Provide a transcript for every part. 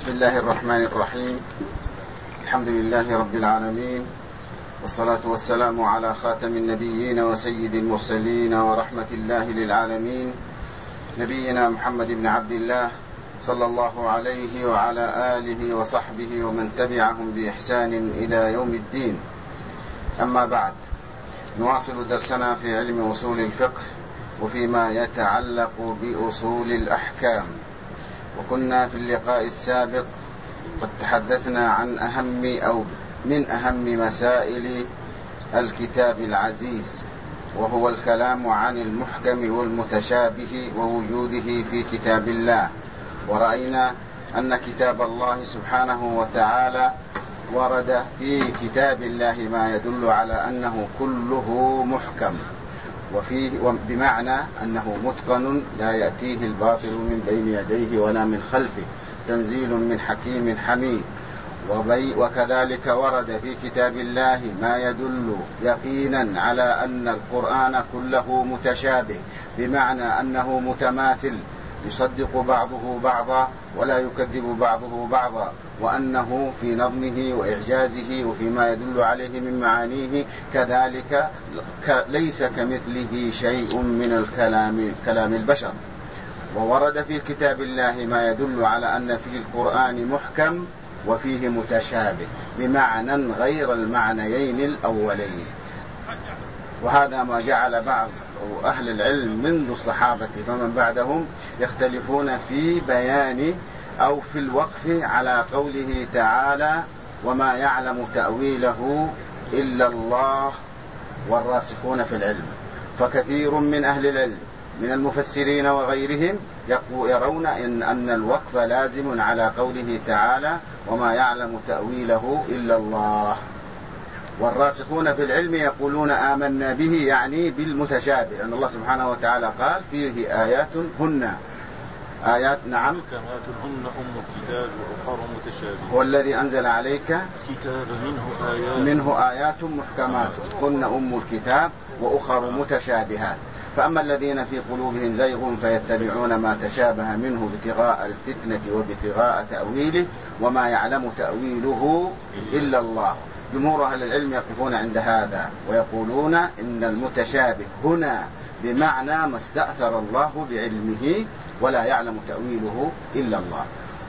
بسم الله الرحمن الرحيم. الحمد لله رب العالمين، والصلاة والسلام على خاتم النبيين وسيد المرسلين ورحمة الله للعالمين، نبينا محمد بن عبد الله صلى الله عليه وعلى آله وصحبه ومن تبعهم بإحسان إلى يوم الدين. أما بعد، نواصل درسنا في علم أصول الفقه وفيما يتعلق بأصول الأحكام. وكنا في اللقاء السابق قد تحدثنا عن من أهم مسائل الكتاب العزيز، وهو الكلام عن المحكم والمتشابه ووجوده في كتاب الله. ورأينا أن كتاب الله سبحانه وتعالى ورد في كتاب الله ما يدل على أنه كله محكم، بمعنى أنه متقن لا يأتيه الباطل من بين يديه ولا من خلفه، تنزيل من حكيم حميد. وكذلك ورد في كتاب الله ما يدل يقينا على أن القرآن كله متشابه، بمعنى أنه متماثل يصدق بعضه بعضا ولا يكذب بعضه بعضا، وأنه في نظمه وإعجازه وفيما يدل عليه من معانيه كذلك ليس كمثله شيء من كلام البشر. وورد في كتاب الله ما يدل على أن في القرآن محكم وفيه متشابه بمعنى غير المعنيين الأولين. وهذا ما جعل بعض أهل العلم منذ الصحابة فمن بعدهم يختلفون في بيان أو في الوقف على قوله تعالى: وما يعلم تأويله إلا الله والراسخون في العلم. فكثير من أهل العلم من المفسرين وغيرهم يرون أن الوقف لازم على قوله تعالى: وما يعلم تأويله إلا الله. والراسخون في العلم يقولون آمنا به، يعني بالمتشابه، أن الله سبحانه وتعالى قال فيه آيات هن آيات نعم هن أم الكتاب وأخر متشابه، هو الذي أنزل عليك كتاب منه آيات محكمات هن أم الكتاب وأخر متشابهات. فأما الذين في قلوبهم زيغ فيتبعون ما تشابه منه ابتغاء الفتنة وابتغاء تأويله وما يعلم تأويله إلا الله. جمهور أهل العلم يقفون عند هذا ويقولون إن المتشابه هنا بمعنى ما استأثر الله بعلمه ولا يعلم تأويله إلا الله.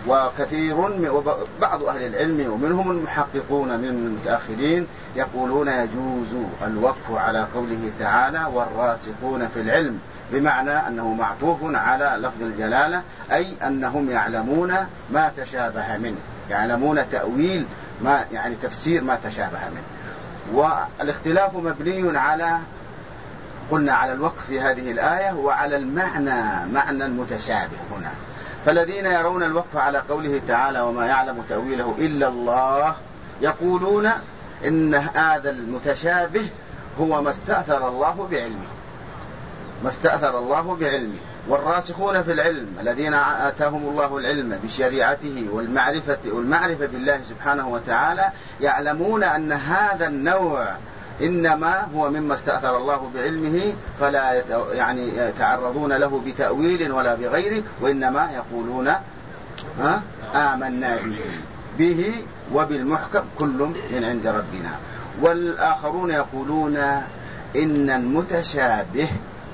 بعض أهل العلم ومنهم المحققون من المتأخرين يقولون يجوز الوقف على قوله تعالى والراسخون في العلم، بمعنى أنه معطوف على لفظ الجلالة، أي أنهم يعلمون ما تشابه منه، يعلمون تأويل ما يعني تفسير ما تشابه منه. والاختلاف مبني قلنا على الوقف في هذه الآية وعلى معنى المتشابه هنا. فالذين يرون الوقف على قوله تعالى وما يعلم تأويله إلا الله يقولون إن هذا المتشابه هو ما استأثر الله بعلمه. والراسخون في العلم الذين آتاهم الله العلم بشريعته والمعرفة بالله سبحانه وتعالى يعلمون أن هذا النوع إنما هو مما استأثر الله بعلمه، فلا يتعرضون له بتأويل ولا بغيره، وإنما يقولون آمنا به وبالمحكم كل من عند ربنا. والآخرون يقولون إن المتشابه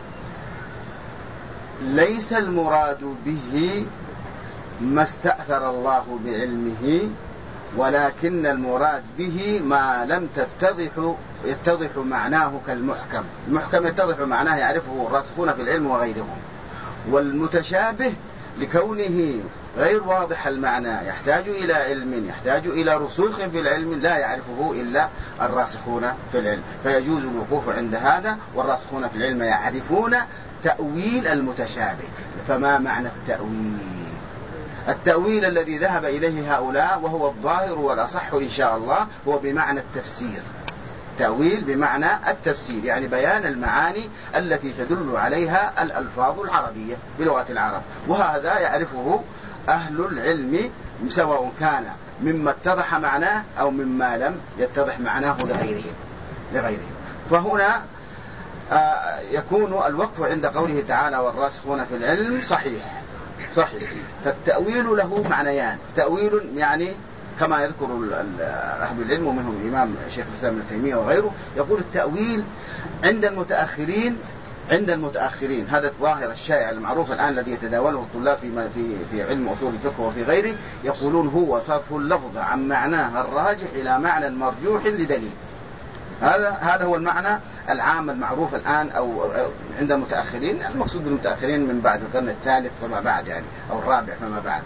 ليس المراد به ما استأثر الله بعلمه، ولكن المراد به ما لم يتضح معناه كالمحكم. المحكم يتضح معناه يعرفه الراسخون في العلم وغيرهم، والمتشابه لكونه غير واضح المعنى يحتاج إلى علم، يحتاج إلى رسوخ في العلم لا يعرفه إلا الراسخون في العلم، فيجوز الوقوف عند هذا. والراسخون في العلم يعرفون تأويل المتشابه. فما معنى التأويل الذي ذهب إليه هؤلاء وهو الظاهر والأصح إن شاء الله هو بمعنى التفسير. تأويل بمعنى التفسير، يعني بيان المعاني التي تدل عليها الألفاظ العربية بلغة العرب، وهذا يعرفه أهل العلم سواء كان مما اتضح معناه أو مما لم يتضح معناه لغيره. فهنا يكون الوقف عند قوله تعالى والراسخون في العلم صحيح. فالتأويل له معنيان، تأويل يعني كما يذكر أهل العلم ومنهم الإمام شيخ الإسلام ابن تيمية وغيره، يقول التأويل عند المتأخرين هذا الظاهر الشائع المعروف الآن الذي يتداوله الطلاب في علم أصول الفقه وفي غيره، يقولون هو صرف اللفظ عن معناه الراجح إلى معنى مرجوح لدليل. هذا هو المعنى العام المعروف الآن أو عند المتأخرين. المقصود بالمتأخرين من بعد القرن الثالث فما بعد يعني أو الرابع فما بعد.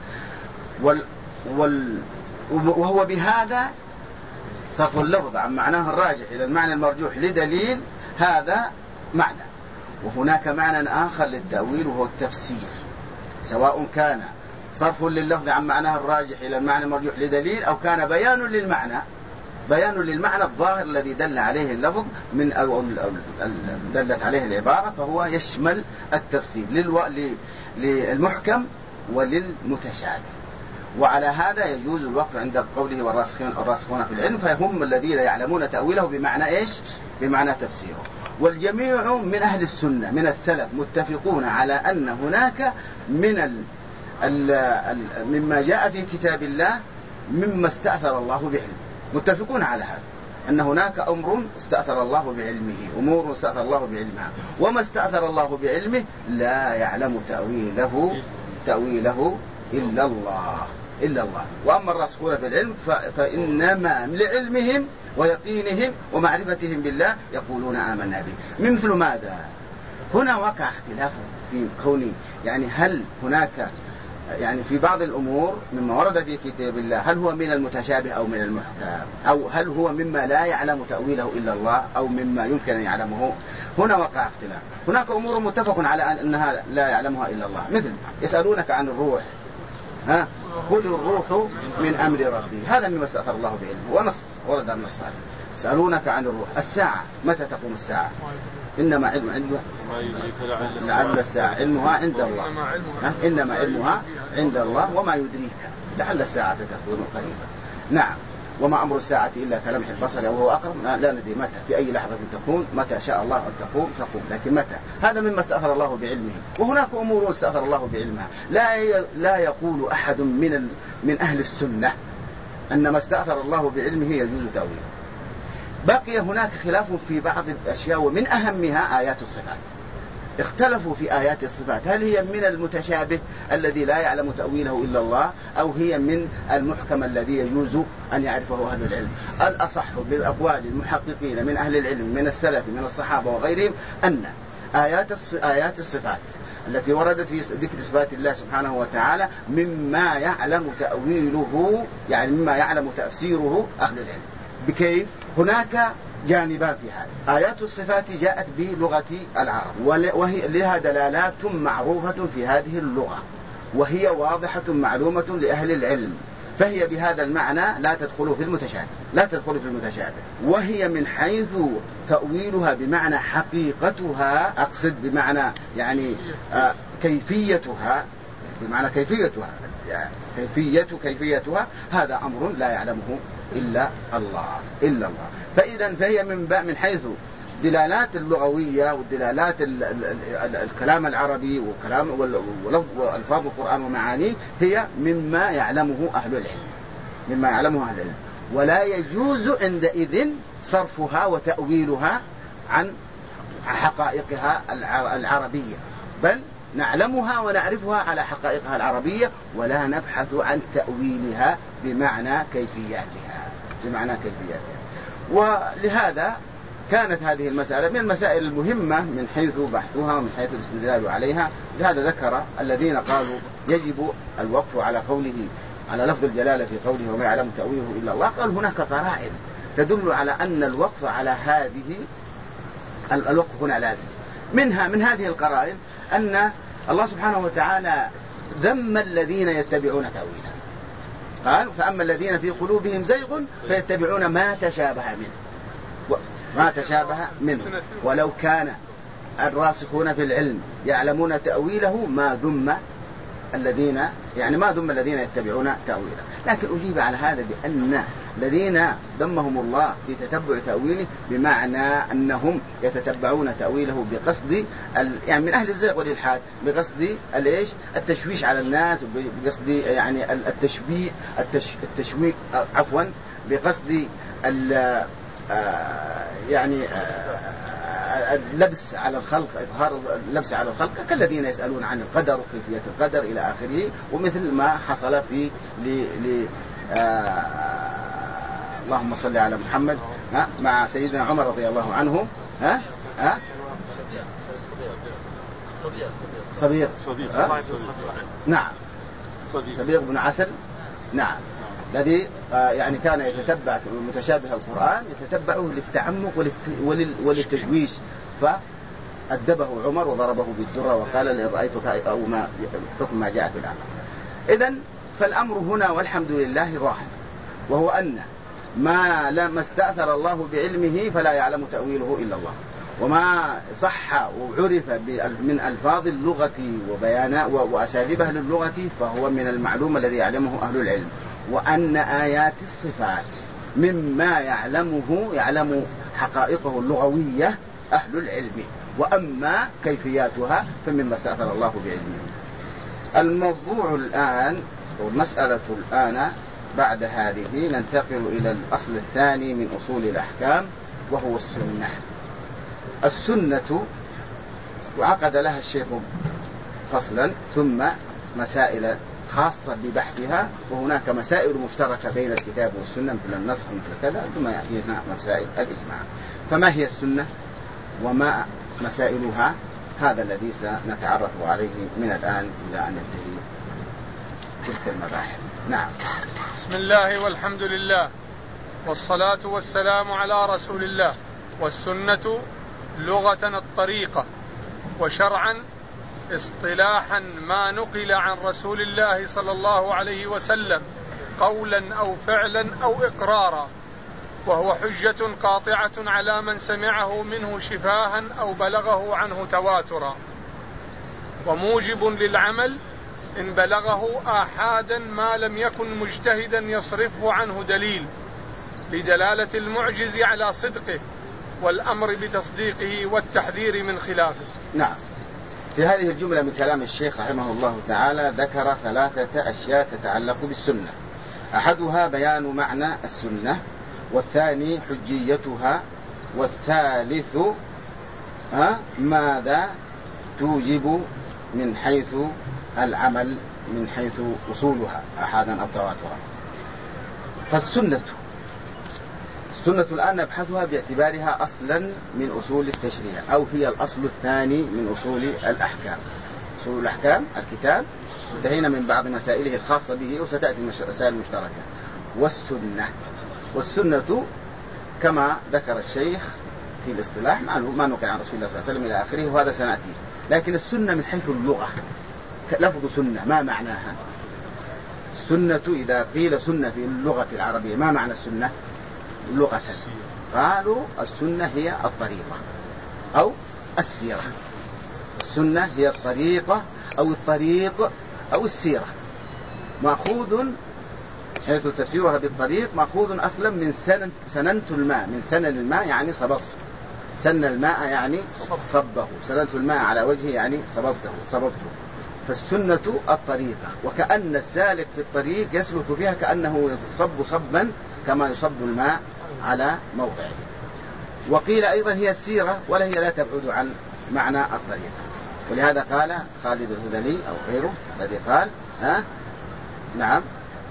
وهو بهذا صرف اللفظ عن معناه الراجح إلى المعنى المرجوح لدليل، هذا معنى. وهناك معنى آخر للتأويل وهو التفسير، سواء كان صرف لللفظ عن معناه الراجح إلى المعنى المرجوح لدليل أو كان بيان للمعنى الظاهر الذي دل عليه اللفظ من أو دلت عليه العبارة، فهو يشمل التفسير للمحكم وللمتشابه. وعلى هذا يجوز الوقف عند قوله والراسخون في العلم، فهم الذين يعلمون تأويله بمعنى إيش؟ بمعنى تفسيره. والجميع من أهل السنة من السلف متفقون على أن هناك مما جاء في كتاب الله مما استأثر الله بعلمه، متفقون على هذا، أن هناك أمر استأثر الله بعلمه، أمور استأثر الله بعلمها، وما استأثر الله بعلمه لا يعلم تأويله إلا الله. وأما الراسخون في العلم فإنما لعلمهم ويقينهم ومعرفتهم بالله يقولون آمنا به. مثل ماذا؟ هنا وقع اختلاف في كون يعني هل هناك يعني في بعض الأمور مما ورد في كتاب الله هل هو من المتشابه أو من المحكم، أو هل هو مما لا يعلم تأويله إلا الله أو مما يمكن أن يعلمه. هنا وقع اختلاف. هناك أمور متفق على أنها لا يعلمها إلا الله، مثل يسألونك عن الروح، قل الروح من أمر ربي، هذا مما استأثر الله بعلمه، ونص ورد النص هذا. يسألونك عن الروح، الساعة متى تقوم الساعة؟ إنما علمها لعل الساعة علمها عند الله، إنما علمها عند الله وما يدريك لعل الساعة تكون قريبا. نعم. وما أمر الساعة إلا كلمح البصر وهو أقرب، لا ندري متى، في أي لحظة تكون، متى شاء الله أن تقوم، لكن متى، هذا مما استأثر الله بعلمه. وهناك أمور استأثر الله بعلمها لا يقول أحد من أهل السنة أن ما استأثر الله بعلمه يجوز تأويله. بقي هناك خلاف في بعض الأشياء، ومن أهمها آيات الصفات. اختلفوا في آيات الصفات، هل هي من المتشابه الذي لا يعلم تأويله إلا الله، أو هي من المحكم الذي يجوز أن يعرفه أهل العلم؟ الأصح بالأقوال المحققين من أهل العلم من السلف من الصحابة وغيرهم أن آيات الصفات التي وردت في ذكر صفات الله سبحانه وتعالى مما يعلم تأويله، يعني مما يعلم تفسيره أهل العلم. بكيف؟ هناك جانبان في هذا. آيات الصفات جاءت بلغة العرب، وهي لها دلالات معروفة في هذه اللغة، وهي واضحة معلومة لأهل العلم، فهي بهذا المعنى لا تدخل في المتشابه. وهي من حيث تأويلها بمعنى حقيقتها، أقصد بمعنى يعني كيفيتها، بمعنى كيفيتها هذا أمر لا يعلمه إلا الله. فهي من حيث دلالات اللغوية والدلالات الكلام العربي والألفاظ القرآن ومعانيه، هي مما يعلمه أهل العلم، ولا يجوز عندئذ صرفها وتأويلها عن حقائقها العربية، بل نعلمها ونعرفها على حقائقها العربية، ولا نبحث عن تأويلها بمعنى كيفياتها. ولهذا كانت هذه المسألة من المسائل المهمة من حيث بحثها ومن حيث الاستدلال عليها. لهذا ذكر الذين قالوا يجب الوقف على لفظ الجلالة في قوله وما يعلم تأويله إلا الله، قال هناك قرائن تدل على أن الوقف على هذه الوقف هنا لازم. من هذه القرائن أن الله سبحانه وتعالى ذم الذين يتبعون تأويله، قال فأما الذين في قلوبهم زيغ فيتبعون ما تشابه منه ولو كان الراسخون في العلم يعلمون تأويله ما ذم الذين يعني ما ذم الذين يتبعون تأويله، لكن أجيب على هذا بأن الذين ذمهم الله في تتبع تأويله بمعنى أنهم يتتبعون تأويله بقصد يعني من أهل الزيغ والإلحاد، بقصد الإيش؟ التشويش على الناس، بقصد يعني التشويق عفوا، بقصد يعني اللبس على الخلق، إظهار اللبس على الخلق، كالذين يسألون عن القدر وكيفية القدر إلى آخره، ومثل ما حصل في اللهم صل على محمد مع سيدنا عمر رضي الله عنه. صبيغ نعم، صبيغ بن عسل نعم، الذي يعني كان يتتبع متشابه القرآن، يتتبعه للتعمق وللتشويش، فأدبه عمر وضربه بالدرة وقال لئن رأيتك أو ما حكم ما جاء في الأمر. إذن فالأمر هنا والحمد لله ظاهر، وهو أن ما استأثر الله بعلمه فلا يعلم تأويله إلا الله، وما صح وعرف من ألفاظ اللغة وأساليب أهل اللغة فهو من المعلوم الذي يعلمه أهل العلم، وأن آيات الصفات مما يعلم حقائقه اللغوية أهل العلم، وأما كيفياتها فمما استأثر الله بعلمه. الموضوع الآن والمسألة الآن بعد هذه ننتقل إلى الأصل الثاني من أصول الأحكام، وهو السنة. السنة وعقد لها الشيخ فصلا ثم مسائل خاصة ببحثها، وهناك مسائل مشتركة بين الكتاب والسنة مثل النسخ مثل كذا، ثم يأتينا مسائل الإجماع. فما هي السنة وما مسائلها؟ هذا الذي سنتعرف عليه من الآن إلى أن ننتهي تلك المباحث. نعم. بسم الله والحمد لله والصلاة والسلام على رسول الله. والسنة لغة الطريقة، وشرعا اصطلاحا ما نقل عن رسول الله صلى الله عليه وسلم قولا أو فعلا أو إقرارا، وهو حجة قاطعة على من سمعه منه شفاها أو بلغه عنه تواترا، وموجب للعمل إن بلغه آحادا ما لم يكن مجتهدا يصرفه عنه دليل، لدلالة المعجز على صدقه والأمر بتصديقه والتحذير من خلافه. نعم. في هذه الجملة من كلام الشيخ رحمه الله تعالى ذكر 3 أشياء تتعلق بالسنة. أحدها بيان معنى السنة، والثاني حجيتها، والثالث ماذا توجب من حيث العمل، من حيث أصولها أحادا أو تواترا. فالسنة الآن نبحثها باعتبارها أصلا من أصول التشريع، أو هي الأصل الثاني من أصول الأحكام. أصول الأحكام الكتاب، انتهينا من بعض مسائله الخاصة به وستأتي مسائل مشتركة. والسنة كما ذكر الشيخ في الاصطلاح ما نقل عن رسول الله صلى الله عليه وسلم إلى آخره، وهذا سنأتي. لكن السنة من حيث اللغة، لفظ سنة ما معناها؟ السنة إذا قيل سنة في اللغة العربية ما معنى السنة لغة؟ قالوا السنة هي الطريقة أو السيرة. السنة هي الطريقة أو الطريق أو السيرة، مأخوذ حيث تفسيرها بالطريق مأخوذ أصلا من سننت الماء، من سنن الماء يعني صببته، سن الماء يعني صبه، سننت الماء على وجهه يعني صببته. فالسنة الطريقة، وكأن السالك في الطريق يسلك فيها كأنه يصب صبا كما يصب الماء على موضعه. وقيل أيضا هي السيرة، ولا هي لا تبعد عن معنى الطريقة. ولهذا قال خالد الهذلي أو غيره الذي قال نعم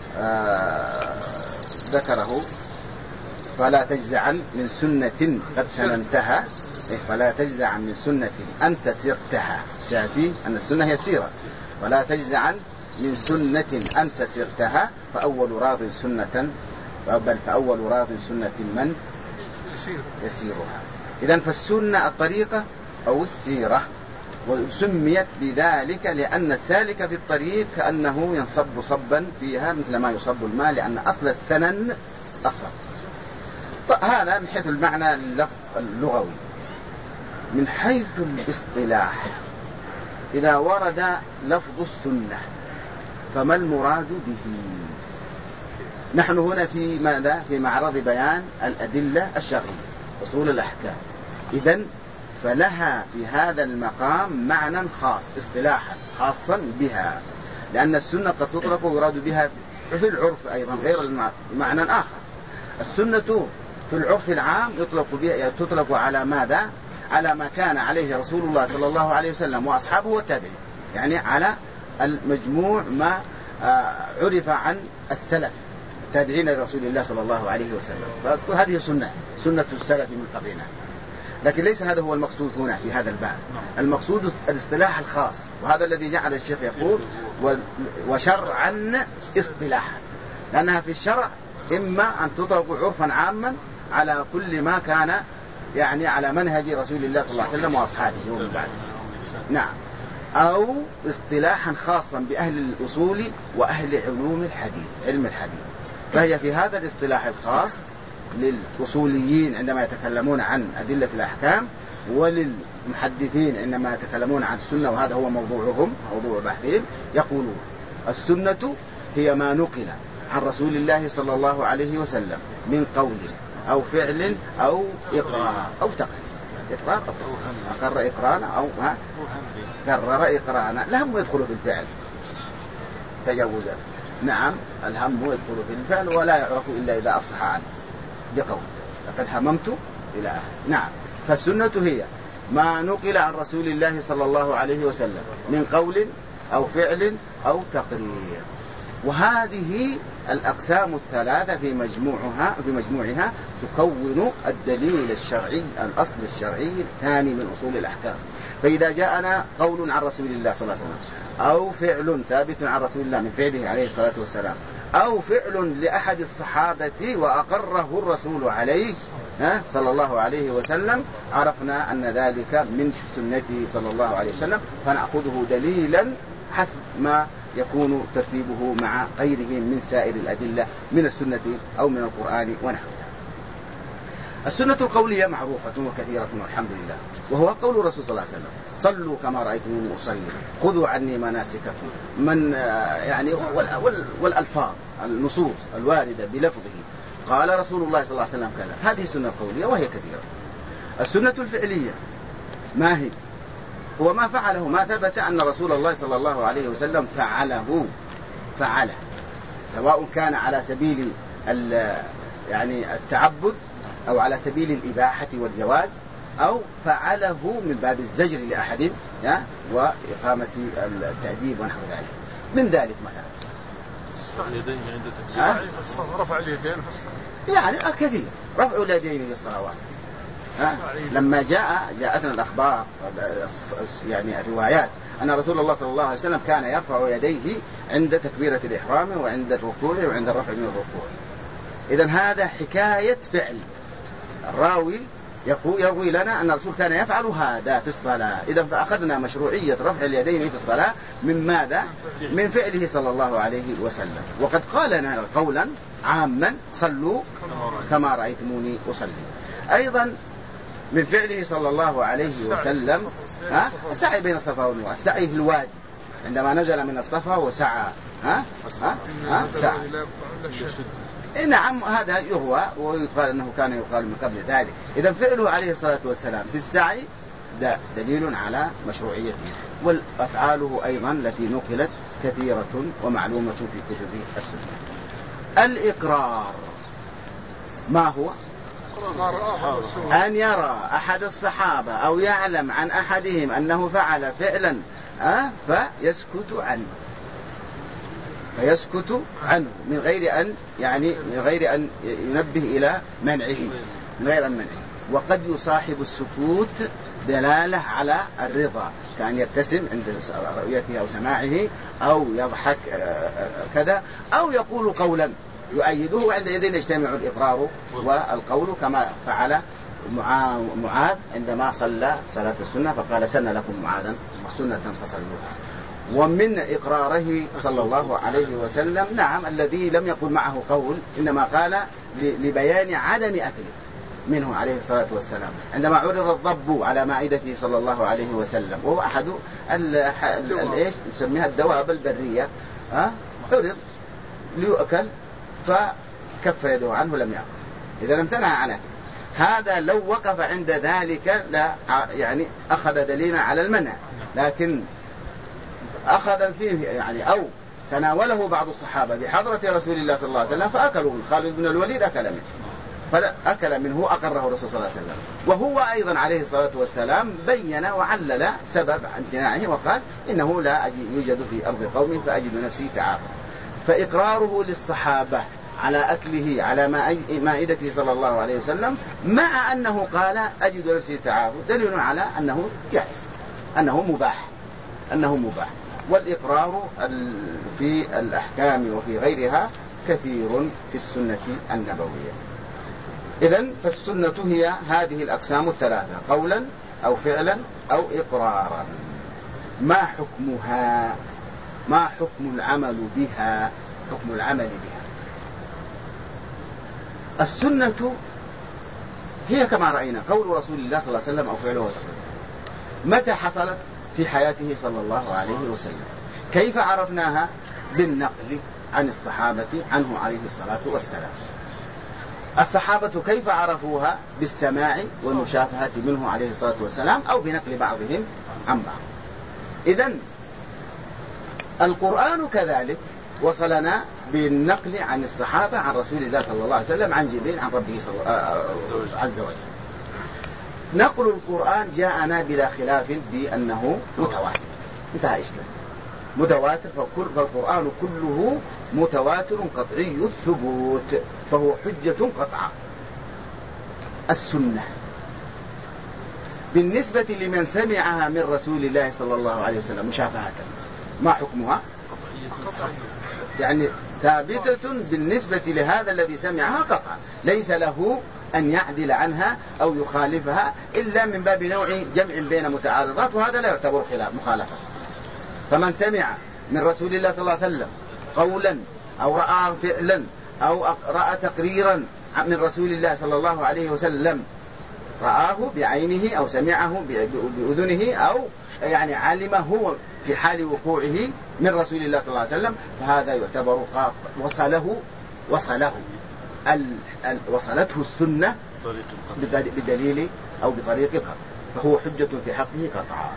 ذكره: فلا تجزعا من سنة قد سننتها، فلا تجزعا من سنة أنت سرتها. الشافعي أن السنة هي السيرة، ولا تجزعا من سنة أنت سرتها، فأول راض سنة من يسيرها. إذن فالسنة الطريقة أو السيرة، وسميت بذلك لأن السالك في الطريق كأنه ينصب صبا فيها مثل ما يصب الماء، لأن أصل السنن الصب. هذا من حيث المعنى اللغوي. من حيث الاصطلاح، إذا ورد لفظ السنة فما المراد به؟ نحن هنا في ماذا؟ في معرض بيان الأدلة الشرعية أصول الأحكام. إذن فلها في هذا المقام معنى خاص اصطلاحا خاصا بها، لأن السنة قد تطلق ويراد بها في العرف أيضا غير معنى آخر. السنة في العرف العام تطلق على ماذا؟ على ما كان عليه رسول الله صلى الله عليه وسلم وأصحابه والتابعين، يعني على المجموع ما عرف عن السلف التابعين لرسول الله صلى الله عليه وسلم. فهذه سنة السلف من قبلنا، لكن ليس هذا هو المقصود هنا في هذا الباب. المقصود الاصطلاح الخاص، وهذا الذي جعل الشيخ يقول وشرعا اصطلاحا، لأنها في الشرع إما أن تطلق عرفا عاما على كل ما كان يعني على منهج رسول الله صلى الله عليه وسلم وأصحابه ومن بعد، نعم، أو اصطلاحا خاصا بأهل الأصول وأهل علوم الحديث، علم الحديث. فهي في هذا الاصطلاح الخاص للأصوليين عندما يتكلمون عن أدلة الأحكام، وللمحدثين عندما يتكلمون عن السنة، وهذا هو موضوعهم موضوع بحثهم، يقولون السنة هي ما نقل عن رسول الله صلى الله عليه وسلم من قول أو فعل أو إقرار أو تقرير. إقرار أقر إقرانا أو كرر إقرانا. الهم يدخل في الفعل تجاوزا، نعم، الهم يدخل في الفعل ولا يعرف إلا إذا أفصح عنه بقول لقد هممت إلى آخر. نعم، فالسنة هي ما نقل عن رسول الله صلى الله عليه وسلم من قول أو فعل أو تقرير. وهذه الأقسام الثلاثة في مجموعها تكون الدليل الشرعي، الأصل الشرعي الثاني من أصول الأحكام. فإذا جاءنا قول عن رسول الله صلى الله عليه وسلم أو فعل ثابت عن رسول الله من فعله عليه الصلاة والسلام، أو فعل لأحد الصحابة وأقره الرسول عليه صلى الله عليه وسلم، عرفنا أن ذلك من سنته صلى الله عليه وسلم، فنأخذه دليلا حسب ما يكون ترتيبه مع غيره من سائر الأدلة من السنة أو من القرآن ونحوه. السنة القولية معروفة وكثيرة والحمد لله، وهو قول الرسول صلى الله عليه وسلم: صلوا كما رأيتموني أصلي، خذوا عني مناسككم، من يعني والألفاظ النصوص الواردة بلفظه قال رسول الله صلى الله عليه وسلم كذا. هذه السنة القولية وهي كثيرة. السنة الفعلية ما هي؟ هو ما فعله، ما ثبت أن رسول الله صلى الله عليه وسلم فعله، سواء كان على سبيل يعني التعبد أو على سبيل الإباحة والجواز، أو فعله من باب الزجر لأحد وإقامة التأديب ونحو ذلك. من ذلك مثلا اليدين عند التكبير، رفع اليدين في الصلاة، يعني كثير رفع اليدين في الصلوات. لما جاءتنا الأخبار يعني الروايات أن رسول الله صلى الله عليه وسلم كان يرفع يديه عند تكبيرة الإحرام وعند الركوع وعند الرفع من الركوع. إذن هذا حكاية فعل، الراوي يروي لنا أن الرسول كان يفعل هذا في الصلاة. إذن فأخذنا مشروعية رفع اليدين في الصلاة من ماذا؟ من فعله صلى الله عليه وسلم. وقد قال لنا قولا عاما: صلوا كما رأيتموني أصلي. أيضا من فعله صلى الله عليه وسلم السعي بين الصفا والمروة، السعي في الوادي عندما نزل من الصفا وسعى سعى. نعم، هذا يروى ويقال أنه كان يقال من قبل ذلك. إذا فعله عليه الصلاة والسلام في السعي ده دليل على مشروعيته. والأفعاله أيضا التي نقلت كثيرة ومعلومة في كتب السنة. الإقرار ما هو؟ أن يرى أحد الصحابة أو يعلم عن أحدهم أنه فعل فعلا فيسكت عنه من غير أن ينبه إلى منعه، من غير أن منعه. وقد يصاحب السكوت دلالة على الرضا، كأن يبتسم عند رؤيته أو سماعه، أو يضحك كذا، أو يقول قولا يؤيده، وعند يدين يجتمع الإقرار والقول، كما فعل معاذ عندما صلى صلاة السنة فقال: سن لكم معاذا سنة فصلوها. ومن إقراره صلى الله عليه وسلم نعم الذي لم يقل معه قول، إنما قال لبيان عدم أكله منه عليه الصلاة والسلام عندما عرض الضب على مائدته صلى الله عليه وسلم، وهو أحد نسميها الدواب البرية عرض ليؤكل فكف يده عنه لم يأكل. إذا لم تنهى عنه هذا لو وقف عند ذلك لا يعني أخذ دليلا على المنع، لكن أخذ فيه يعني أو تناوله بعض الصحابة بحضرة رسول الله صلى الله عليه وسلم فأكلوا منه. خالد بن الوليد أكل منه، فأكل منه أقره الرسول صلى الله عليه وسلم. وهو أيضا عليه الصلاة والسلام بين وعلل سبب امتناعه وقال إنه لا يوجد في أرض قوم فأجد نفسي تعافى. فإقراره للصحابة على أكله على مائدته صلى الله عليه وسلم مع أنه قال أجد نفسي تعافى دليل على أنه جائز، أنه مباح. والإقرار في الأحكام وفي غيرها كثير في السنة النبوية. إذن فالسنة هي هذه الأقسام الثلاثة: قولا أو فعلا أو إقرارا. ما حكمها؟ ما حكم العمل بها؟ حكم العمل بها. السنة هي كما رأينا قول رسول الله صلى الله عليه وسلم أو فعله وتقريره. متى حصلت؟ في حياته صلى الله عليه وسلم. كيف عرفناها؟ بالنقل عن الصحابة عنه عليه الصلاة والسلام. الصحابة كيف عرفوها؟ بالسماع والمشافهة منه عليه الصلاة والسلام أو بنقل بعضهم عن بعض. إذن القرآن كذلك وصلنا بالنقل عن الصحابة عن رسول الله صلى الله عليه وسلم عن جبريل عن ربه عز وجل. نقل القرآن جاءنا بلا خلاف بأنه متواتر، انتهى إشكال متواتر. فالقرآن كله متواتر قطعي الثبوت فهو حجة قطعة. السنة بالنسبة لمن سمعها من رسول الله صلى الله عليه وسلم مشافهة ما حكمها؟ يعني ثابتة بالنسبة لهذا الذي سمعها قطعا، ليس له أن يعدل عنها أو يخالفها إلا من باب نوع جمع بين متعارضات، وهذا لا يعتبر خلاف مخالفة. فمن سمع من رسول الله صلى الله عليه وسلم قولا أو رأى فعلا أو رأى تقريرا من رسول الله صلى الله عليه وسلم، رآه بعينه أو سمعه بأذنه أو يعني علمه هو في حال وقوعه من رسول الله صلى الله عليه وسلم، فهذا يعتبر وصلته السنة بدليل أو بطريق القطع، فهو حجة في حقه قطعا.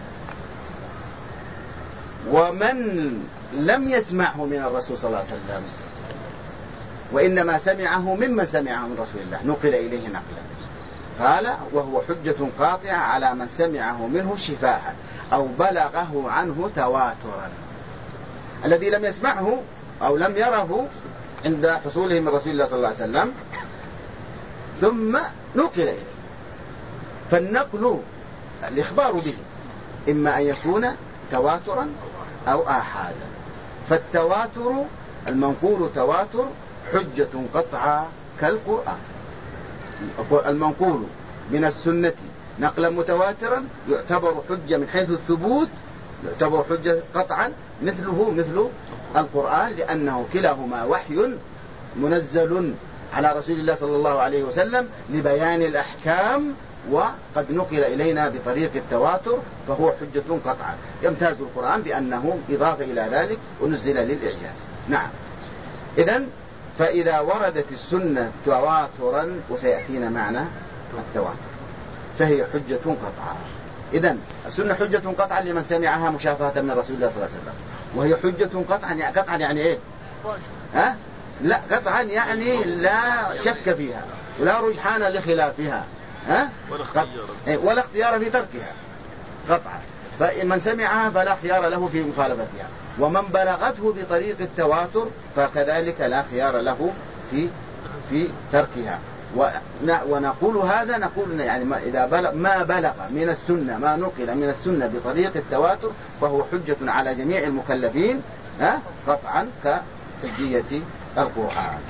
ومن لم يسمعه من الرسول صلى الله عليه وسلم وإنما سمعه ممن سمعه من رسول الله نقل إليه نقلا، قال وهو حجة قاطعة على من سمعه منه شفاها أو بلغه عنه تواترا. الذي لم يسمعه أو لم يره عند حصوله من رسول الله صلى الله عليه وسلم ثم نقل إليه، فالنقل الإخبار به إما أن يكون تواترا أو آحادا. فالتواتر المنقول تواتر حجة قطعة كالقرآن. المنقول من السنة نقلا متواترا يعتبر حجة من حيث الثبوت، يعتبر حجة قطعا مثل القرآن، لأنه كلاهما وحي منزل على رسول الله صلى الله عليه وسلم لبيان الأحكام، وقد نقل إلينا بطريق التواتر فهو حجة قطعا. يمتاز القرآن بأنه إضافة إلى ذلك ونزل للإعجاز. نعم. إذن فإذا وردت السنة تواترا وسيأتينا معنى التواتر فهي حجة قطعا. إذن السنة حجة قطعا لمن سمعها مشافهة من رسول الله صلى الله عليه وسلم، وهي حجة قطعا يعني إيه؟ لا قطعا يعني لا شك فيها ولا رجحان لخلافها ولا اختيار في تركها قطعا. فمن سمعها فلا خيار له في مخالفتها، ومن بلغته بطريق التواتر فكذلك لا خيار له في تركها. ونقول هذا نقول يعني إذا ما بلغ من السنة ما نقل من السنة بطريق التواتر فهو حجة على جميع المكلفين قطعا كحجية القرآن.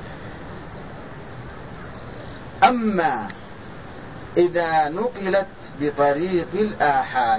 أما إذا نقلت بطريق الآحاد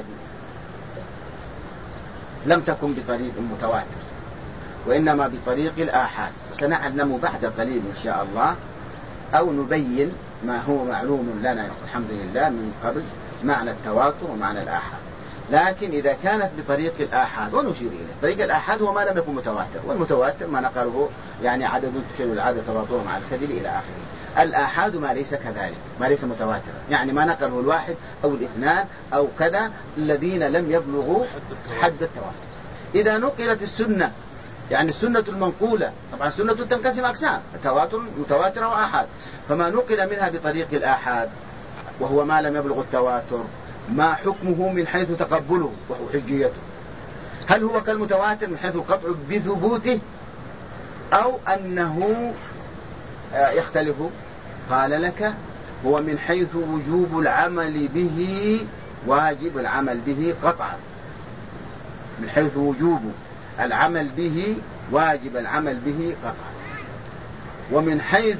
لم تكن بطريق متواتر وإنما بطريق الآحاد، وسنعلم بعد قليل إن شاء الله أو نبين ما هو معلوم لنا الحمد لله من قبل معنى التواتر ومعنى الآحاد. لكن إذا كانت بطريق الآحاد، ونشير إليه طريق الآحاد هو ما لم يكن متواتر، والمتواتر ما نقله يعني عدد تدخل العدد تواتره مع الكذب إلى آخره. الآحاد ما ليس كذلك، ما ليس متواترا، يعني ما نقله الواحد أو الاثنان أو كذا الذين لم يبلغوا حد التواتر. إذا نقلت السنة، يعني السنة المنقولة، طبعا السنة تنقسم أقسام، تواتر متواترة وآحاد، فما نقل منها بطريق الآحاد وهو ما لم يبلغ التواتر ما حكمه من حيث تقبله وهو حجيته؟ هل هو كالمتواتر من حيث القطع بثبوته أو أنه يختلف؟ قال لك هو من حيث وجوب العمل به واجب العمل به قطعا، من حيث وجوب العمل به واجب العمل به قطعا، ومن حيث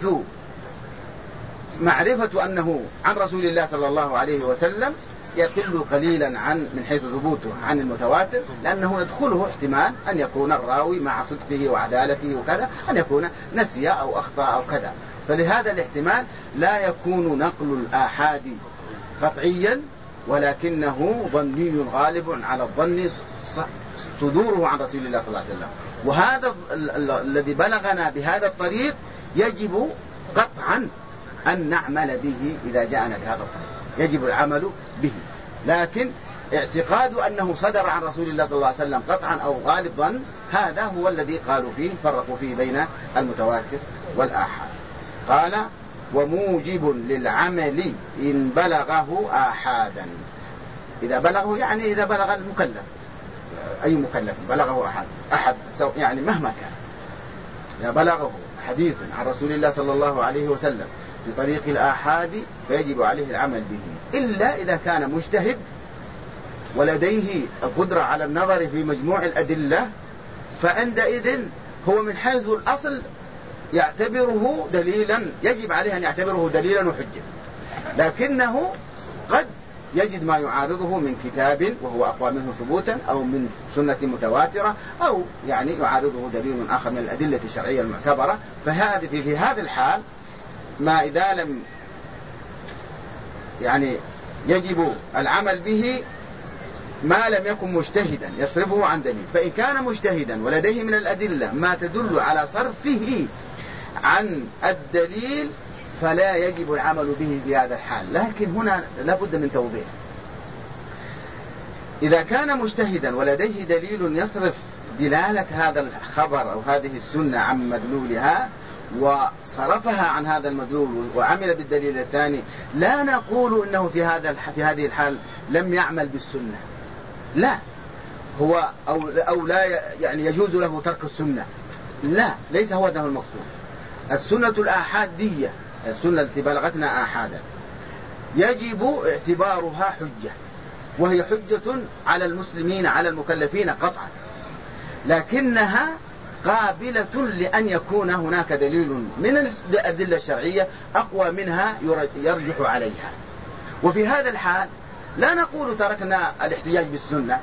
معرفة أنه عن رسول الله صلى الله عليه وسلم يقل قليلا عن من حيث ثبوته عن المتواتر، لأنه يدخله احتمال أن يكون الراوي مع صدقه وعدالته وكذا أن يكون نسي أو أخطأ أو كذا، فلهذا الاحتمال لا يكون نقل الآحاد قطعيا، ولكنه ظني غالب على الظن صدوره عن رسول الله صلى الله عليه وسلم. وهذا الذي بلغنا بهذا الطريق يجب قطعا أن نعمل به إذا جاءنا بهذا الطريق، يجب العمل به. لكن اعتقاد أنه صدر عن رسول الله صلى الله عليه وسلم قطعا أو غالب ظن، هذا هو الذي قالوا فيه فرقوا فيه بين المتواتر والآحاد. قال وموجب للعمل إن بلغه آحادا. إذا بلغه يعني إذا بلغ المكلف، أي مكلف بلغه أحد يعني مهما كان، إذا بلغه حديث عن رسول الله صلى الله عليه وسلم بطريق الآحاد فيجب عليه العمل به، إلا إذا كان مجتهد ولديه القدرة على النظر في مجموع الأدلة، فعندئذ هو من حيث الأصل يعتبره دليلا، يجب عليه أن يعتبره دليلا وحجة، لكنه قد يجد ما يعارضه من كتاب وهو أقوى منه ثبوتا، أو من سنة متواترة، أو يعني يعارضه دليل آخر من الأدلة الشرعية المعتبرة. فهذا في هذا الحال ما إذا لم يعني يجب العمل به ما لم يكن مجتهدا يصرفه عن دليل. فإن كان مجتهدا ولديه من الأدلة ما تدل على صرفه عن الدليل فلا يجب العمل به في هذا الحال. لكن هنا لابد من توضيح، إذا كان مجتهدا ولديه دليل يصرف دلالة هذا الخبر أو هذه السنة عن مدلولها وصرفها عن هذا المدلول وعمل بالدليل الثاني، لا نقول إنه في هذه الحال لم يعمل بالسنة، لا، هو أو لا يعني يجوز له ترك السنة، لا، ليس هو ده المقصود. السنة الآحادية، السنة التي بلغتنا آحادا، يجب اعتبارها حجة، وهي حجة على المسلمين على المكلفين قطعا، لكنها قابلة لأن يكون هناك دليل من الأدلة الشرعية أقوى منها يرجح عليها. وفي هذا الحال لا نقول تركنا الاحتجاج بالسنة،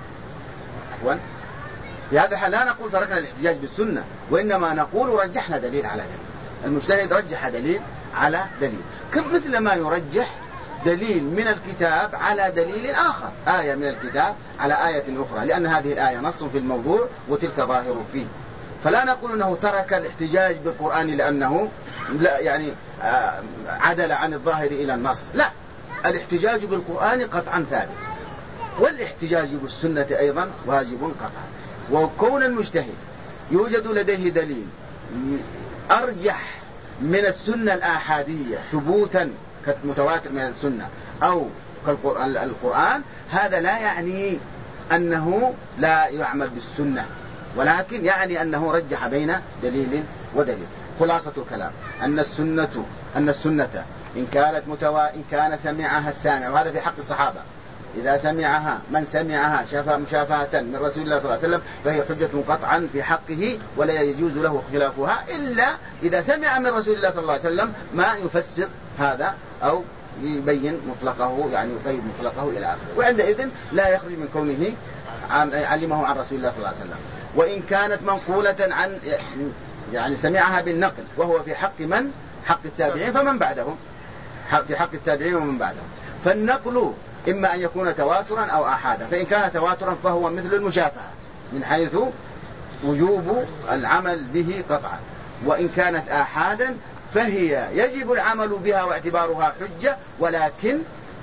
في هذا الحال لا نقول تركنا الاحتجاج بالسنة، وإنما نقول رجحنا دليل على دليل. المجتهد رجح دليل على دليل، مثل ما يرجح دليل من الكتاب على دليل آخر، آية من الكتاب على آية أخرى، لأن هذه الآية نص في الموضوع وتلك ظاهر فيه. فلا نقول أنه ترك الاحتجاج بالقرآن لأنه لا يعني عدل عن الظاهر إلى النص، لا، الاحتجاج بالقرآن قطعا ثابت، والاحتجاج بالسنة أيضا واجب قطعا. وكون المجتهد يوجد لديه دليل أرجح من السنة الآحادية ثبوتا كمتواتر من السنة أو كالقرآن، هذا لا يعني أنه لا يعمل بالسنة، ولكن يعني أنه رجح بين دليل ودليل. خلاصة الكلام أن السنة إن كان سمعها السامع، وهذا في حق الصحابة، إذا سمعها من سمعها مشافهة من رسول الله صلى الله عليه وسلم فهي حجة قطعا في حقه، ولا يجوز له خلافها إلا إذا سمع من رسول الله صلى الله عليه وسلم ما يفسر هذا أو يبين مطلقه، يعني يقيد مطلقه إلى آخره، وعندئذ لا يخرج من كونه علمه عن رسول الله صلى الله عليه وسلم. وإن كانت منقولة عن يعني سمعها بالنقل وهو في حق حق التابعين فمن بعدهم، في حق التابعين ومن بعدهم، فالنقل إما أن يكون تواترا أو آحادا. فإن كان تواترا فهو مثل المشافهة من حيث وجوب العمل به قطعا، وإن كانت آحادا فهي يجب العمل بها واعتبارها حجة، ولكن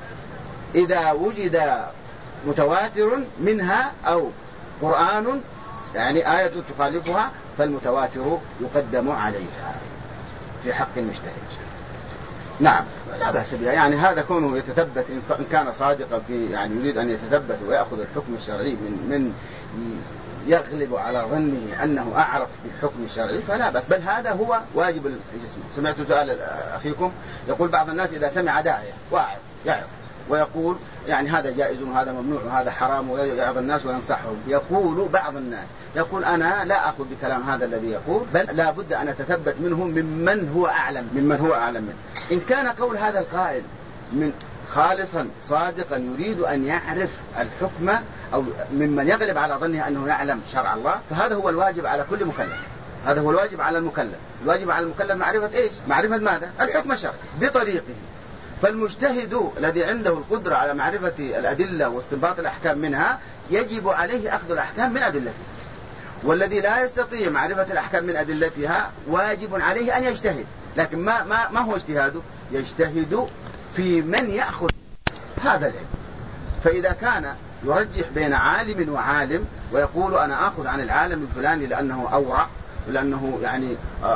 إذا وجد متواتر منها أو قرآن يعني آية تخالفها فالمتواتر يقدم عليها في حق المجتهد. نعم لا بأس بها، يعني هذا كونه يتثبت إن كان صادقا في يعني يريد أن يتثبت ويأخذ الحكم الشرعي من يغلب على ظنه أنه أعرف بالحكم الشرعي فلا بأس، بل هذا هو واجب الجسم. سمعت سؤال أخيكم يقول بعض الناس إذا سمع داعية واعظ يعظ ويقول يعني هذا جائز وهذا ممنوع وهذا حرام ويعظ الناس وينصحهم، يقول بعض الناس يقول أنا لا أخذ بكلام هذا الذي يقول، بل لا بد أن أتثبت منه ممن هو أعلم منه. إن كان قول هذا القائل من خالصا صادقا يريد أن يعرف الحكم أو ممن يغلب على ظنه أنه يعلم شرع الله فهذا هو الواجب على كل مكلف. هذا هو الواجب على المكلف. الواجب على المكلف معرفة إيش؟ معرفة ماذا؟ الحكم الشرعي بطريقه. فالمجتهد الذي عنده القدرة على معرفة الأدلة واستنباط الأحكام منها يجب عليه أخذ الأحكام من أدلتها، والذي لا يستطيع معرفة الأحكام من أدلتها واجب عليه أن يجتهد. لكن ما هو اجتهاده؟ يجتهد في من يأخذ هذا العلم. فإذا كان يرجح بين عالم وعالم ويقول أنا آخذ عن العالم الفلاني لأنه أورع لأنه يعني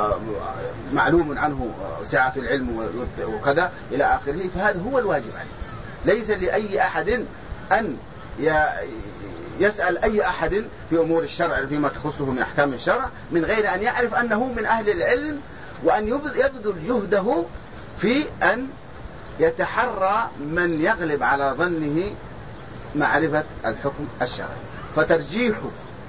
معلوم عنه سعة العلم وكذا إلى آخره، فهذا هو الواجب عليه. ليس لأي أحد أن يسأل أي أحد في أمور الشرع فيما تخصه من أحكام الشرع من غير أن يعرف أنه من أهل العلم، وأن يبذل جهده في أن يتحرى من يغلب على ظنه معرفة الحكم الشرعي. فترجيح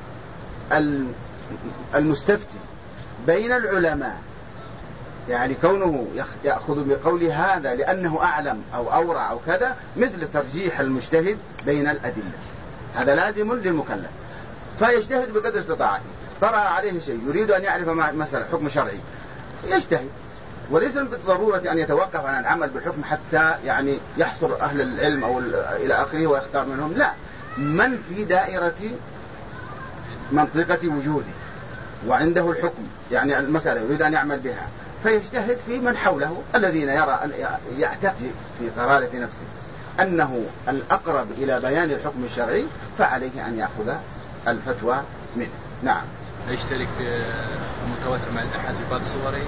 المستفتي بين العلماء يعني كونه يأخذ بقول هذا لأنه أعلم أو أورع أو كذا مثل ترجيح المجتهد بين الأدلة. هذا لازم للمكلف، فيجتهد بقدر استطاعته. طرأ عليه شيء يريد أن يعرف مسألة حكم شرعي يجتهد، وليس بالضرورة أن يتوقف عن العمل بالحكم حتى يعني يحصر أهل العلم أو إلى آخره ويختار منهم. لا، من في دائرة منطقة وجوده وعنده الحكم يعني المسألة يريد أن يعمل بها فيجتهد في من حوله الذين يرى أن يعتقد في قرارة نفسه أنه الأقرب إلى بيان الحكم الشرعي فعليه أن يأخذ الفتوى منه. نعم. يشترك في المتواتر مع الأحد في بعض صوره؟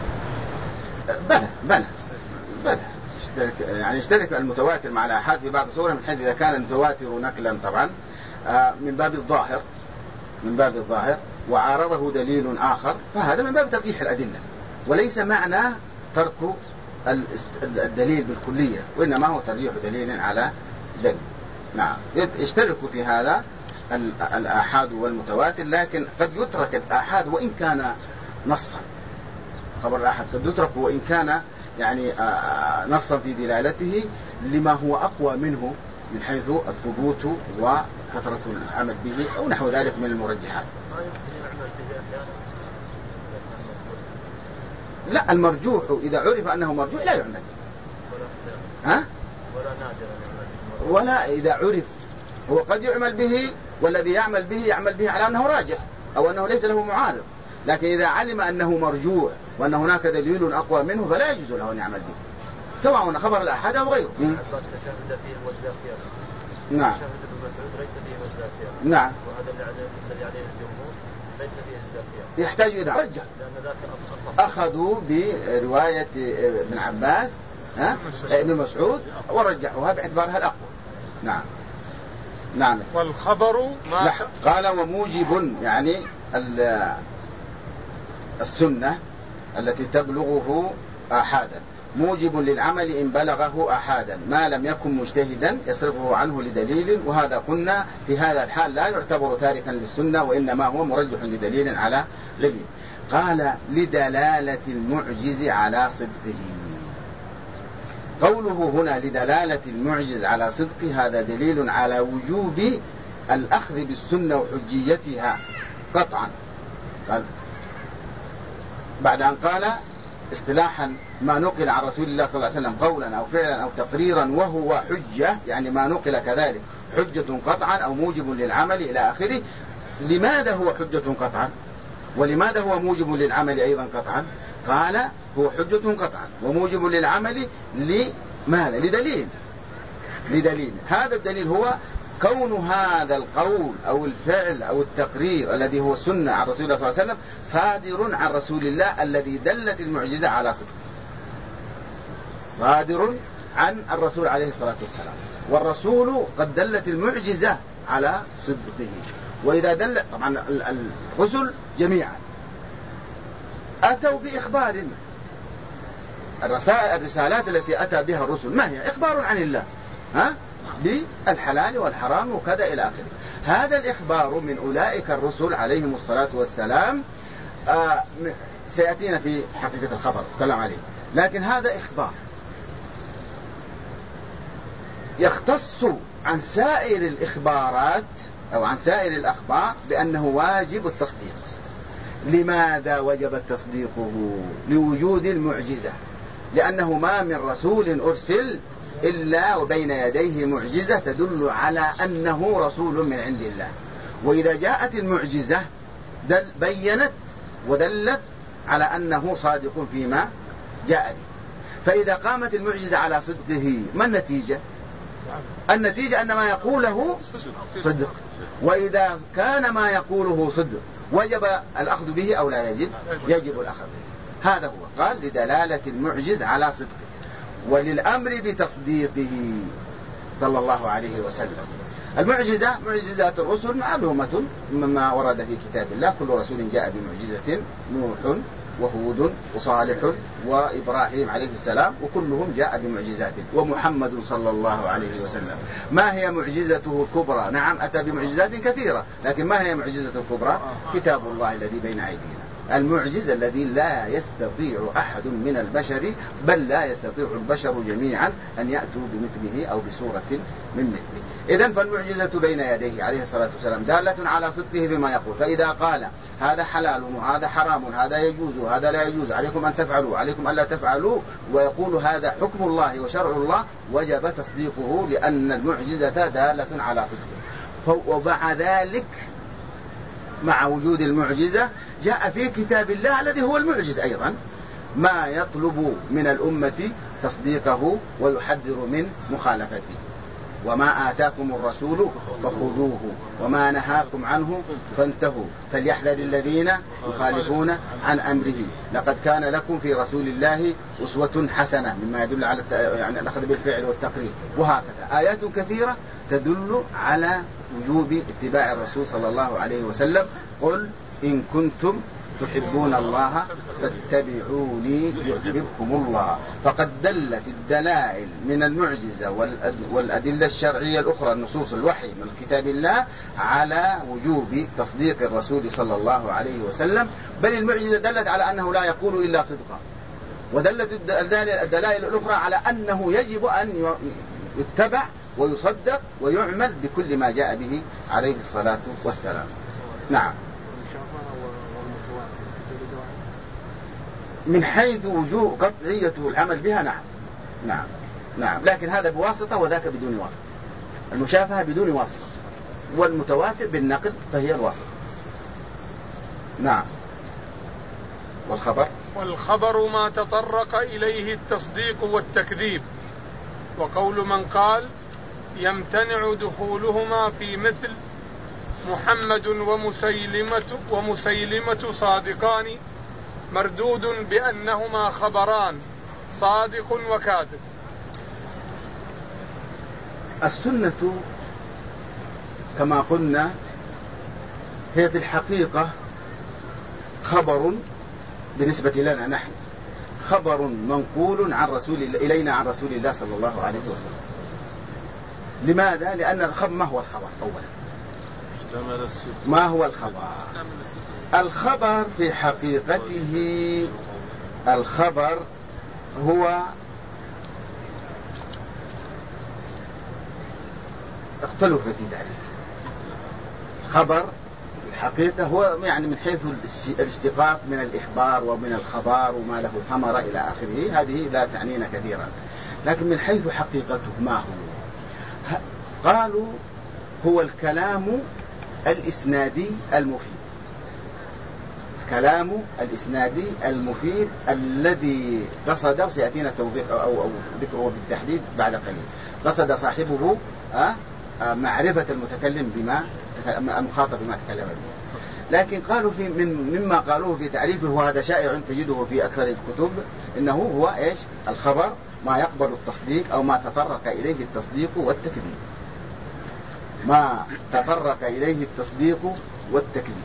بلى يشترك المتواتر مع الآحاد في بعض صوره من حيث إذا كان المتواتر نقلا طبعا من باب الظاهر وعارضه دليل آخر فهذا من باب ترجيح الأدلة، وليس معنى ترك الدليل بالكلية، وإنما هو ترجيح دليل على دليل. نعم، يشترك في هذا الآحاد والمتواتر، لكن قد يترك الآحاد وإن كان نصا. خبر الآحاد قد يترك وإن كان يعني نصا في دلالته لما هو أقوى منه من حيث الثبوت وكثرة العمل به أو نحو ذلك من المرجحات. لا، المرجوح إذا عرف أنه مرجوح لا يعمل ولا إذا عرف هو قد يعمل به، والذي يعمل به على أنه راجح أو أنه ليس له معارض. لكن إذا علم أنه مرجوح وأن هناك دليل أقوى منه فلا يجوز له أن يعمل به سواء خبر الأحد أو غيره. نعم. نعم. وهذا الذي عليه الجمهور ليس فيه الزكاة. يحتاج إلى رجع. أخذوا برواية ابن عباس ابن مسعود ورجحوها باعتبارها الأقوى. نعم. نعم. والخبر ما قال وموجب يعني السنة التي تبلغه آحادا موجب للعمل إن بلغه آحادا ما لم يكن مجتهدا يصرفه عنه لدليل، وهذا قلنا في هذا الحال لا يعتبر تاركا للسنة وإنما هو مرجح لدليل على دليل. قال لدلالة المعجز على صدقه. قوله هنا لدلالة المعجز على صدقه هذا دليل على وجوب الأخذ بالسنة وحجيتها قطعا. قال بعد أن قال اصطلاحا ما نقل عن رسول الله صلى الله عليه وسلم قولا أو فعلا أو تقريرا وهو حجة، يعني ما نقل كذلك حجة قطعا أو موجب للعمل إلى آخره. لماذا هو حجة قطعا ولماذا هو موجب للعمل أيضا قطعا؟ قال هو حجة قطعا وموجب للعمل لماذا؟ لدليل. هذا الدليل هو كون هذا القول أو الفعل أو التقرير الذي هو السنة عن رسول الله صلى الله عليه وسلم صادر عن رسول الله الذي دلت المعجزة على صدقه، صادر عن الرسول عليه الصلاة والسلام، والرسول قد دلت المعجزة على صدقه. وإذا دل طبعا الرسل جميعا أتوا بإخبار، الرسالات التي أتى بها الرسل ما هي؟ إخبار عن الله بالحلال والحرام وكذا إلى آخره. هذا الإخبار من أولئك الرسل عليهم الصلاة والسلام سيأتينا في حقيقة الخبر كلام عليه، لكن هذا إخبار يختص عن سائر الإخبارات أو عن سائر الأخبار بأنه واجب التصديق. لماذا وجب تصديقه؟ لوجود المعجزة، لأنه ما من رسول أرسل إلا وبين يديه معجزة تدل على أنه رسول من عند الله. وإذا جاءت المعجزة بينت ودلت على أنه صادق فيما جاء به. فإذا قامت المعجزة على صدقه ما النتيجة؟ النتيجة أن ما يقوله صدق. وإذا كان ما يقوله صدق وجب الأخذ به أو لا يجب؟ يجب الأخذ به. هذا هو قال لدلالة المعجز على صدقه وللأمر بتصديقه صلى الله عليه وسلم. المعجزة معجزات الرسل معلومة مما ورد في كتاب الله، كل رسول جاء بمعجزة، نوح وهود وصالح وإبراهيم عليه السلام وكلهم جاء بمعجزات، ومحمد صلى الله عليه وسلم ما هي معجزته الكبرى؟ نعم أتى بمعجزات كثيرة، لكن ما هي معجزة الكبرى؟ كتاب الله الذي بين أيدينا، المعجز الذي لا يستطيع أحد من البشر، بل لا يستطيع البشر جميعا أن يأتوا بمثله أو بصورة من مثله. إذن فالمعجزة بين يديه عليه الصلاة والسلام دالة على صدقه بما يقول. فإذا قال هذا حلال وهذا حرام، هذا يجوز وهذا لا يجوز، عليكم أن تفعلوا عليكم ألا تفعلوا، ويقول هذا حكم الله وشرع الله، وجب تصديقه لأن المعجزة دالة على صدقه. ومع ذلك مع وجود المعجزة جاء في كتاب الله الذي هو المعجز أيضا ما يطلب من الأمة تصديقه ويحذر من مخالفته. وما آتاكم الرسول فخذوه وما نهاكم عنه فانتهوا فليحذر الذين يخالفون عن أمره لقد كان لكم في رسول الله أسوة حسنة، مما يدل على يعني الأخذ بالفعل والتقرير. وهكذا آيات كثيرة تدل على وجوب اتباع الرسول صلى الله عليه وسلم. قل إن كنتم تحبون الله فاتبعوني يحببكم الله. فقد دلت الدلائل من المعجزة والأدلة الشرعية الأخرى، النصوص الوحي من كتاب الله، على وجوب تصديق الرسول صلى الله عليه وسلم. بل المعجزة دلت على أنه لا يقول إلا صدقا، ودلت الدلائل الأخرى على أنه يجب أن يتبع ويصدق ويعمل بكل ما جاء به عليه الصلاة والسلام. نعم. من حيث وجوه قطعيته العمل بها نعم، لكن هذا بواسطة وذاك بدون واسطة. المشافهة بدون واسطة، والمتواتر بالنقل فهي الواسطة. نعم. والخبر ما تطرق إليه التصديق والتكذيب. وقول من قال يمتنع دخولهما في مثل محمد ومسيلمة صادقان مردود بأنهما خبران صادق وكاذب. السنة كما قلنا هي في الحقيقة خبر بالنسبة لنا نحن، خبر منقول عن إلينا عن رسول الله صلى الله عليه وسلم. لماذا؟ لأن الخبر ما هو الخبر أولا؟ ما هو الخبر؟ الخبر في حقيقته الخبر هو اختلف في ذلك. خبر في حقيقة هو يعني من حيث الاشتقاق من الإخبار ومن الخبر وما له ثمرة إلى آخره، هذه لا تعنينا كثيرا. لكن من حيث حقيقته ما هو؟ قالوا هو الكلام الإسنادي المفيد، كلام الإسنادي المفيد الذي قصد، وسيأتينا توضيح أو ذكره بالتحديد بعد قليل، قصد صاحبه معرفة المتكلم بما المخاطب بما تكلم به. لكن قالوا مما قالوه في تعريفه، وهذا شائع تجده في أكثر الكتب، إنه هو إيش؟ الخبر ما يقبل التصديق أو ما تطرق إليه التصديق والتكذيب، ما تطرق إليه التصديق والتكذيب.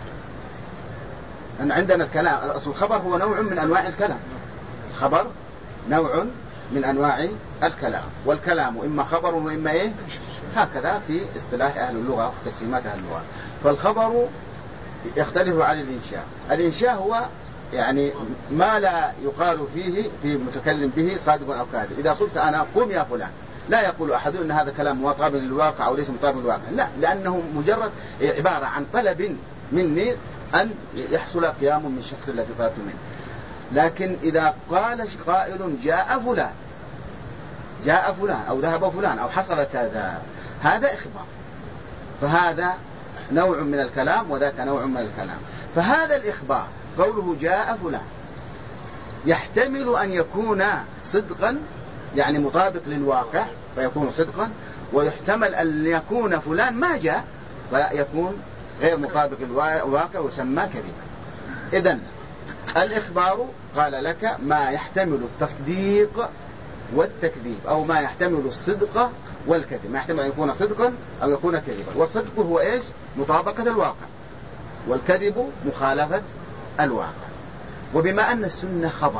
أن عندنا الكلام، أصل الخبر هو نوع من أنواع الكلام، الخبر نوع من أنواع الكلام، والكلام إما خبر وإما إيه، هكذا في اصطلاح أهل اللغة وتقسيمات أهل اللغة. فالخبر يختلف عن الإنشاء. الإنشاء هو يعني ما لا يقال فيه في متكلم به صادق أو كاذب. إذا قلت أنا قم يا فلان، لا يقول أحد إن هذا كلام مطابق للواقع أو ليس مطابق للواقع، لا، لأنه مجرد عبارة عن طلب مني أن يحصل قيام من الشخص الذي طلبت منه. لكن إذا قال قائل جاء فلان، جاء فلان أو ذهب فلان أو حصل كذا، هذا إخبار، فهذا نوع من الكلام وذاك نوع من الكلام. فهذا الإخبار قوله جاء فلان يحتمل أن يكون صدقا، يعني مطابق للواقع فيكون صدقا، ويحتمل أن يكون فلان ما جاء فيكون غير مطابق للواقع وسمى كذبا. إذن الإخبار قال لك ما يحتمل التصديق والتكذيب، أو ما يحتمل الصدق والكذب، ما يحتمل أن يكون صدقا أو يكون كذبا. والصدق هو إيش؟ مطابقة الواقع، والكذب مخالفة الواقع. وبما أن السنة خبر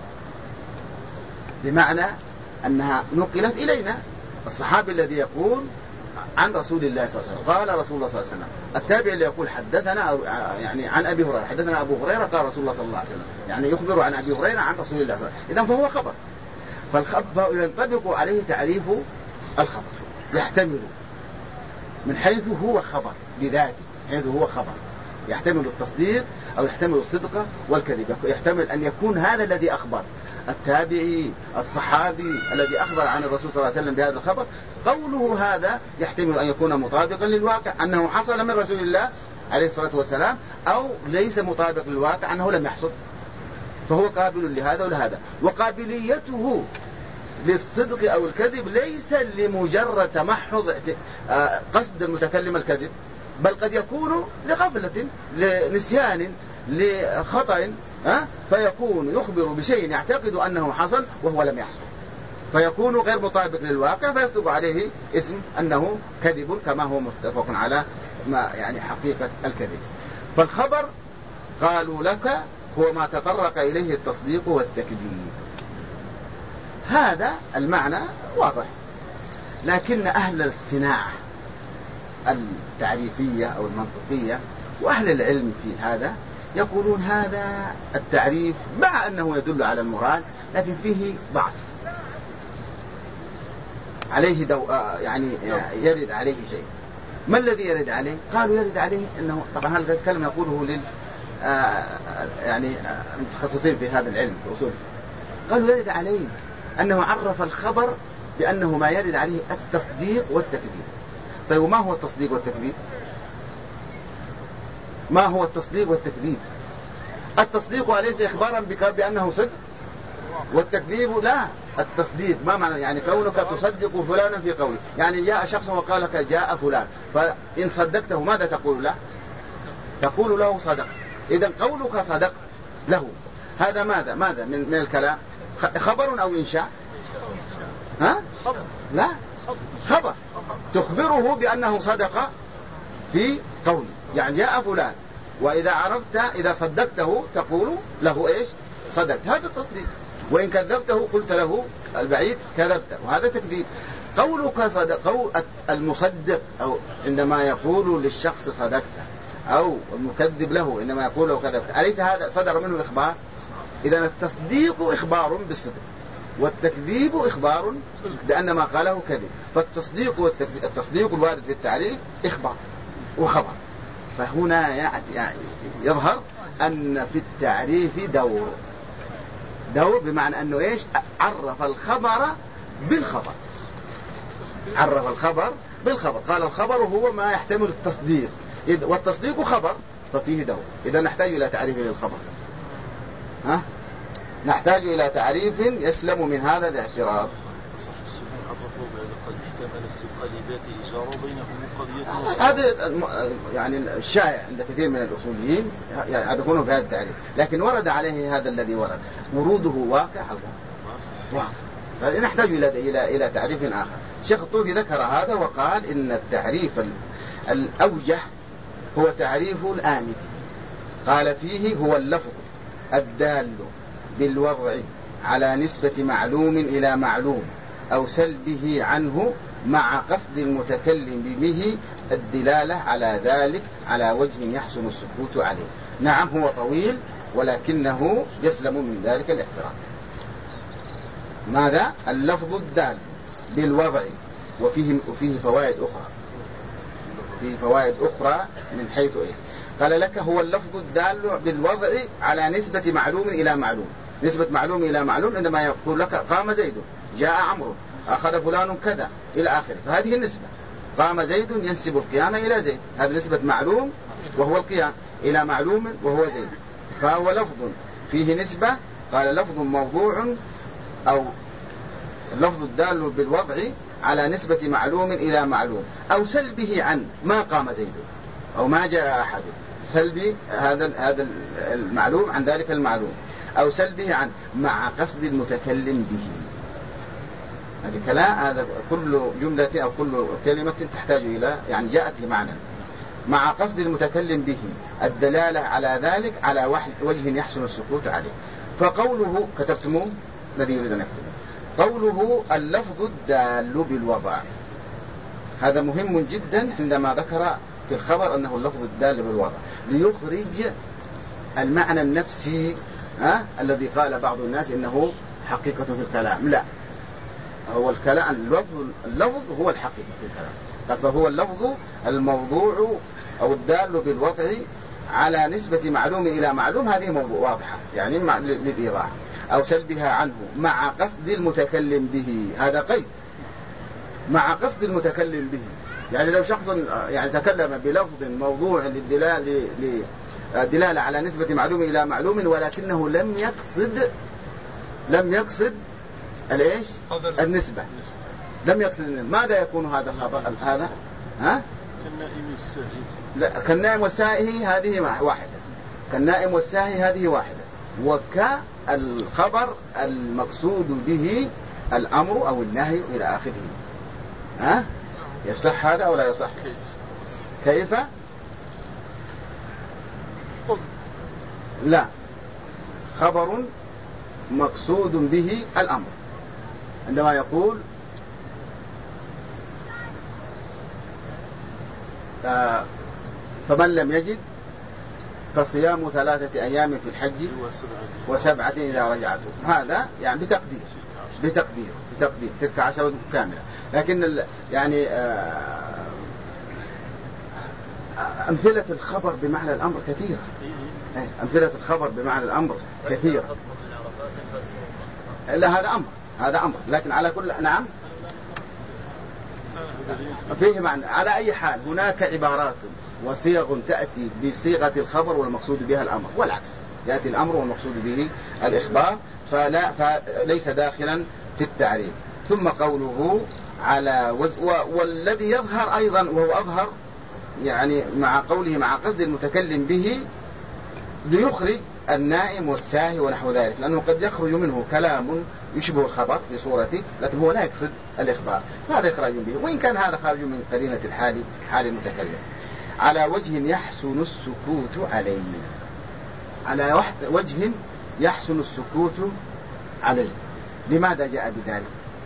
بمعنى أنها نقلت إلينا، الصحابي الذي يقول عن رسول الله صلى الله عليه وسلم قال رسول الله صلى الله عليه وسلم، التابع اللي يقول حدثنا يعني عن أبي هريرة حدثنا أبو هريرة قال رسول الله صلى الله عليه وسلم، يعني يخبر عن أبي هريرة عن رسول الله صلى الله عليه وسلم، إذن فهو خبر. فالخبر ينطبق عليه تعريف الخبر، يحتمل من حيث هو خبر بذاته، حيث هو خبر يحتمل التصديق أو يحتمل الصدق والكذب. يحتمل أن يكون هذا الذي أخبر، التابعي الصحابي الذي أخبر عن الرسول صلى الله عليه وسلم بهذا الخبر، قوله هذا يحتمل أن يكون مطابقا للواقع أنه حصل من رسول الله عليه الصلاة والسلام، أو ليس مطابق للواقع أنه لم يحصل، فهو قابل لهذا ولهذا. وقابليته للصدق أو الكذب ليس لمجرد تمحض قصد المتكلم الكذب، بل قد يكون لغفلة، لنسيان، لخطأ، فيكون يخبر بشيء يعتقد أنه حصل وهو لم يحصل، فيكون غير مطابق للواقع، فيصدق عليه اسم أنه كذب، كما هو متفق على ما يعني حقيقة الكذب. فالخبر قالوا لك هو ما تطرق إليه التصديق والتكذيب، هذا المعنى واضح. لكن أهل الصناعة التعريفية أو المنطقية وأهل العلم في هذا يقولون هذا التعريف مع أنه يدل على المراد لكن فيه ضعف، عليه يعني يرد عليه شيء. ما الذي يرد عليه؟ قالوا يرد عليه أنه، طبعا هذا الكلام يقوله لل يعني المتخصصين في هذا العلم في أصول، قالوا يرد عليه أنه عرف الخبر بأنه ما يرد عليه التصديق والتكذيب. طيب ما هو التصديق والتكذيب؟ ما هو التصديق والتكذيب؟ التصديق أليس إخبارا بأنه صدق؟ والتكذيب لا. التصديق ما معنى؟ يعني كونك تصدق فلانا في قوله، يعني جاء شخص وقال لك جاء فلان، فإن صدقته ماذا تقول له؟ تقول له صدق. إذن قولك صدق له هذا ماذا من الكلام؟ خبر أو إنشاء؟ ها؟ لا، خبر تخبره بأنه صدق في قوله، يعني جاء فلان، وإذا عرفت إذا صدقته تقول له إيش؟ صدق. هذا التصديق. وإن كذبته قلت له البعيد كذبت، وهذا تكذيب. قولك صدق، المصدق أو عندما يقول للشخص صدقت، أو المكذب له إنما يقول له كذبت، أليس هذا صدر منه إخبار؟ إذن التصديق إخبار بالصدق، والتكذيب إخبار بأن ما قاله كذب. فالتصديق والتصديق الوارد في التعريف إخبار وخبر، فهنا يعني يظهر أن في التعريف دور بمعنى أنه إيش؟ عرف الخبر بالخبر، عرف الخبر بالخبر. قال الخبر هو ما يحتمل التصديق، والتصديق خبر، ففيه دور. إذا نحتاج إلى تعريف للخبر، نحتاج إلى تعريف يسلم من هذا الاعتراض. هذا يعني الشائع عند كثير من الأصوليين يعرفونه بهذا التعريف، لكن ورد عليه هذا الذي ورد، وروده واقع فنحتاج إلى تعريف آخر. الشيخ الطوفي ذكر هذا وقال إن التعريف الأوجه هو تعريف الآمدي. قال فيه هو اللفظ الدال بالوضع على نسبة معلوم إلى معلوم أو سلبه عنه مع قصد المتكلم به الدلالة على ذلك على وجه يحسن السكوت عليه. نعم هو طويل ولكنه يسلم من ذلك الاحترام. ماذا؟ اللفظ الدال بالوضع، وفيه فوائد أخرى، فيه فوائد أخرى من حيث إيش؟ قال لك هو اللفظ الدال بالوضع على نسبة معلوم إلى معلوم. نسبة معلوم إلى معلوم عندما يقول لك قام زيد، جاء عمرو، أخذ فلان كذا إلى آخره، فهذه النسبة. قام زيد ينسب القيام إلى زيد، هذه نسبة معلوم وهو القيام إلى معلوم وهو زيد، فهو لفظ فيه نسبة. قال لفظ موضوع أو اللفظ الدال بالوضع على نسبة معلوم إلى معلوم أو سلبه عن ما قام زيد أو ما جاء أحد، سلبي هذا المعلوم عن ذلك المعلوم أو سلبه عن مع قصد المتكلم به. هذا كلام، هذا كل جملة أو كل كلمة تحتاج إلى يعني جاءت لمعنى. مع قصد المتكلم به الدلالة على ذلك على وجه يحسن السكوت عليه. فقوله كتبتموه الذي يريد أن يكتبه، قوله اللفظ الدال بالوضع، هذا مهم جدا عندما ذكر في الخبر أنه اللفظ الدال بالوضع ليخرج المعنى النفسي الذي قال بعض الناس إنه حقيقة في الكلام. لا، هو الكلام اللفظ هو الحقيقة في الكلام، فهو اللفظ الموضوع أو الدال بالوضع على نسبة معلوم إلى معلوم، هذه موضوع واضحة يعني للإيضاح، أو سلبها عنه مع قصد المتكلم به. هذا قيد، مع قصد المتكلم به. يعني لو شخص يعني تكلم بلفظ موضوع للدلالة على نسبة معلوم إلى معلوم ولكنه لم يقصد الإيش؟ النسبة، لم يقصد. ماذا يكون هذا الخبر؟ هذا كالنائم والساهي. لا، كالنائم والساهي هذه واحدة، كالنائم والساهي هذه واحدة. وكالخبر المقصود به الأمر أو النهي إلى آخره. يصح هذا أو لا يصح؟ كيف؟ لا، خبر مقصود به الأمر. عندما يقول فمن لم يجد فصيام 3 أيام في الحج و7 إذا رجعتم، هذا يعني بتقدير تلك 10 كاملة. لكن يعني أمثلة الخبر بمعنى الأمر كثيرة، أمثلة الخبر بمعنى الأمر كثيرة. لا، هذا أمر لكن على كل نعم فيه معنى. على أي حال هناك عبارات وصيغ تأتي بصيغة الخبر والمقصود بها الأمر، والعكس يأتي الأمر والمقصود به الإخبار، فليس داخلا في التعريف. ثم قوله على والذي يظهر أيضا وهو أظهر يعني مع قوله مع قصد المتكلم به ليخرج النائم والساهي ونحو ذلك، لأنه قد يخرج منه كلام يشبه الخبر في صورته لكن هو لا يقصد الإخبار، هذا إخراج به، وإن كان هذا خارج من قرينة حال المتكلم. على وجه يحسن السكوت عليه، على وجه يحسن السكوت عليه. لماذا جاء بذلك؟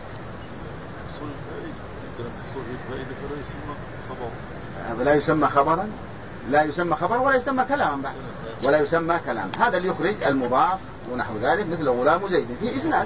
لا يسمى خبرا، لا يسمى خبر ولا يسمى كلاما بعد، ولا يسمى كلام. هذا اللي يخرج المضاف ونحو ذلك، مثل غلام زيد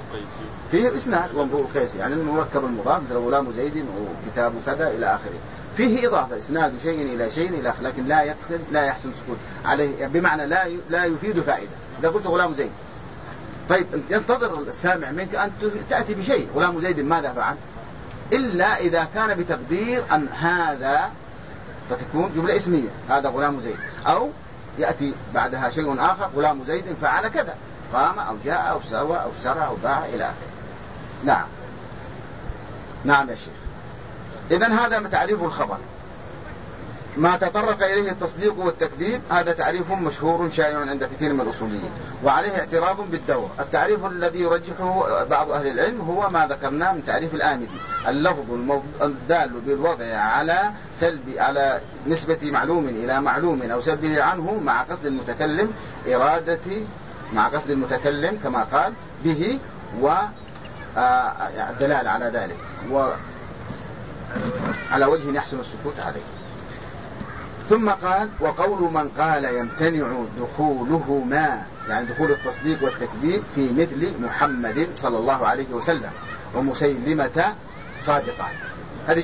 فيه إسناد ومرؤ قيسي، يعني المركب المضاف مثل غلام زيد وكتاب كذا إلى آخره، فيه إضافة إسناد شيء إلى شيء إلى آخر، لكن لا يحسن سكوت عليه، بمعنى لا يفيد فائدة. إذا قلت غلام زيد، طيب ينتظر السامع منك أن تأتي بشيء، غلام زيد ماذا فعل؟ إلا إذا كان بتقدير أن هذا، فتكون جملة اسمية، هذا غلام زيد، أو يأتي بعدها شيء آخر، غلام زيد فعل كذا، قام أو جاء أو سوى أو اشترى أو باع إلى آخره. نعم يا شيخ. إذن هذا تعريف الخبر. ما تطرق إليه التصديق والتكذيب هذا تعريف مشهور شائع عند كثير من الأصوليين، وعليه اعتراض بالدور. التعريف الذي يرجحه بعض أهل العلم هو ما ذكرناه من تعريف الآمدي: اللفظ الدال بالوضع على نسبة معلوم إلى معلوم أو سلبه عنه مع قصد المتكلم كما قال به، والدلالة على ذلك، وعلى وجه يحسن السكوت عليه. ثم قال: وقول من قال يمتنع دخولهما، يعني دخول التصديق والتكذيب، في مثل محمد صلى الله عليه وسلم ومسيلمة صادقان. هذه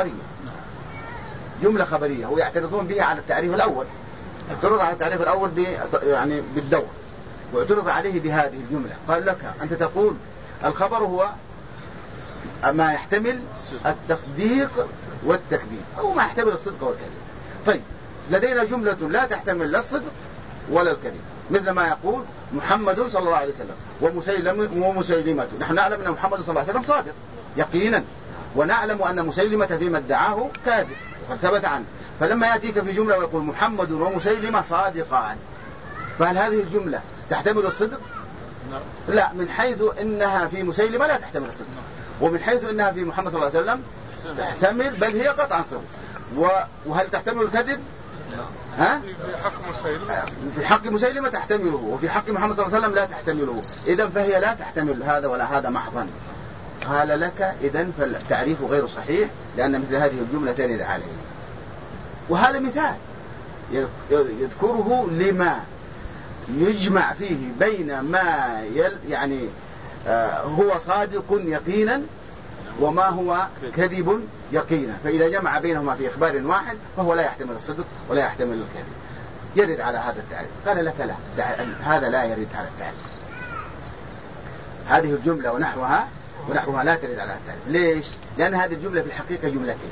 جملة خبرية، ويعترضون بها على التعريف الأول. اعترض على التعريف الأول يعني بالدور، واعترض عليه بهذه الجملة. قال لك أنت تقول الخبر هو ما يحتمل التصديق والتكذيب، أو ما يحتمل الصدق والكذب. طيب لدينا جملة لا تحتمل لا الصدق ولا الكذب، مثل ما يقول محمد صلى الله عليه وسلم ومسيلمة. نحن نعلم أن محمد صلى الله عليه وسلم صادق يقينا، ونعلم أن مسيلمة فيما ادعاه كاذب وقد ثبت عنه. فلما يأتيك في جملة ويقول محمد ومسيلمة صادقان، فهل هذه الجملة تحتمل الصدق؟ لا، من حيث إنها في مسيلمة لا تحتمل الصدق، ومن حيث إنها في محمد صلى الله عليه وسلم تحتمل، بل هي قطعا صدق. وهل تحتمل الكذب؟ في حق مسيلمة تحتمله، وفي حق محمد صلى الله عليه وسلم لا تحتمله. إذن فهي لا تحتمل هذا ولا هذا محضا. قال لك إذن فالتعريف غير صحيح، لأن مثل هذه الجملة ترد عليه. وهذا مثال يذكره لما يجمع فيه بين ما يعني هو صادق يقينا وما هو كذب يقينا، فإذا جمع بينهما في إخبار واحد فهو لا يحتمل الصدق ولا يحتمل الكذب، يرد على هذا التعريف. قال لك لا، هذا لا يرد على التعريف. هذه الجملة ونحوها لا ترد على التعريف. ليش؟ لأن هذه الجملة في الحقيقة جملتين.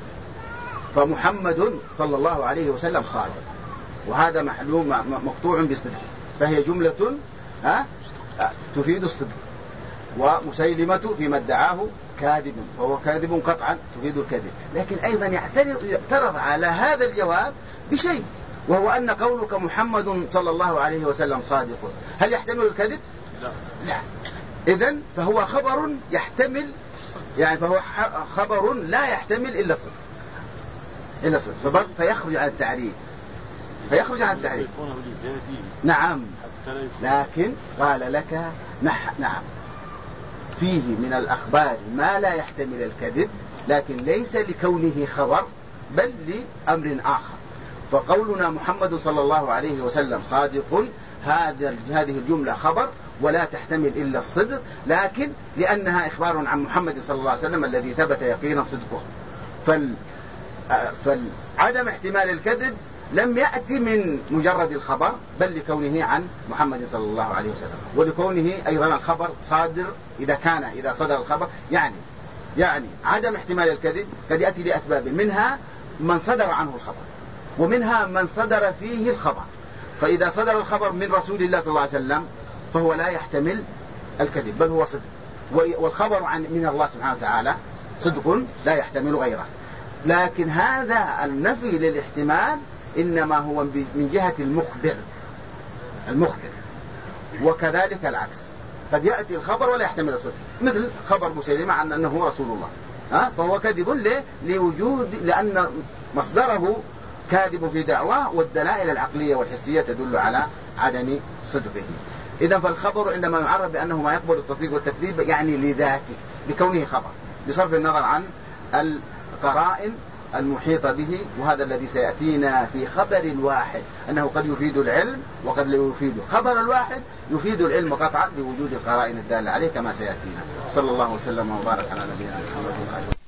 فمحمد صلى الله عليه وسلم صادق، وهذا معلوم مقطوع بالصدق، فهي جملة تفيد الصدق. ومسيلمة فيما ادعاه كاذب، فهو كاذب قطعا تفيد الكذب. لكن أيضا يعترض على هذا الجواب بشيء، وهو أن قولك محمد صلى الله عليه وسلم صادق هل يحتمل الكذب؟ لا. إذن فهو خبر يحتمل، يعني فهو خبر لا يحتمل إلا صدق، فيخرج عن التعريف. نعم، لكن قال لك نعم، فيه من الأخبار ما لا يحتمل الكذب، لكن ليس لكونه خبر بل لأمر آخر. فقولنا محمد صلى الله عليه وسلم صادق، هذه الجملة خبر ولا تحتمل إلا الصدق، لكن لأنها إخبار عن محمد صلى الله عليه وسلم الذي ثبت يقينا صدقه، فعدم احتمال الكذب لم يأتي من مجرد الخبر، بل لكونه عن محمد صلى الله عليه وسلم، ولكونه أيضا الخبر صادر. إذا صدر الخبر يعني عدم احتمال الكذب قد يأتي لأسباب، منها من صدر عنه الخبر، ومنها من صدر فيه الخبر. فإذا صدر الخبر من رسول الله صلى الله عليه وسلم فهو لا يحتمل الكذب بل هو صدق، والخبر من الله سبحانه وتعالى صدق لا يحتمل غيره. لكن هذا النفي للاحتمال إنما هو من جهة المخبر، وكذلك العكس، قد يأتي الخبر ولا يحتمل الصدق، مثل خبر مسيلمة عن أنه رسول الله، فهو كذب لأن مصدره كاذب في دعواه، والدلائل العقلية والحسية تدل على عدم صدقه. إذن فالخبر عندما يعرف بأنه ما يقبل التصديق والتكذيب يعني لذاته، لكونه خبر، بصرف النظر عن القرائن المحيطة به. وهذا الذي سيأتينا في خبر واحد، أنه قد يفيد العلم وقد لا يفيد. خبر الواحد يفيد العلم قطعا لوجود القرائن الدالة عليه كما سيأتينا. صلى الله وسلم وبارك على نبينا محمد.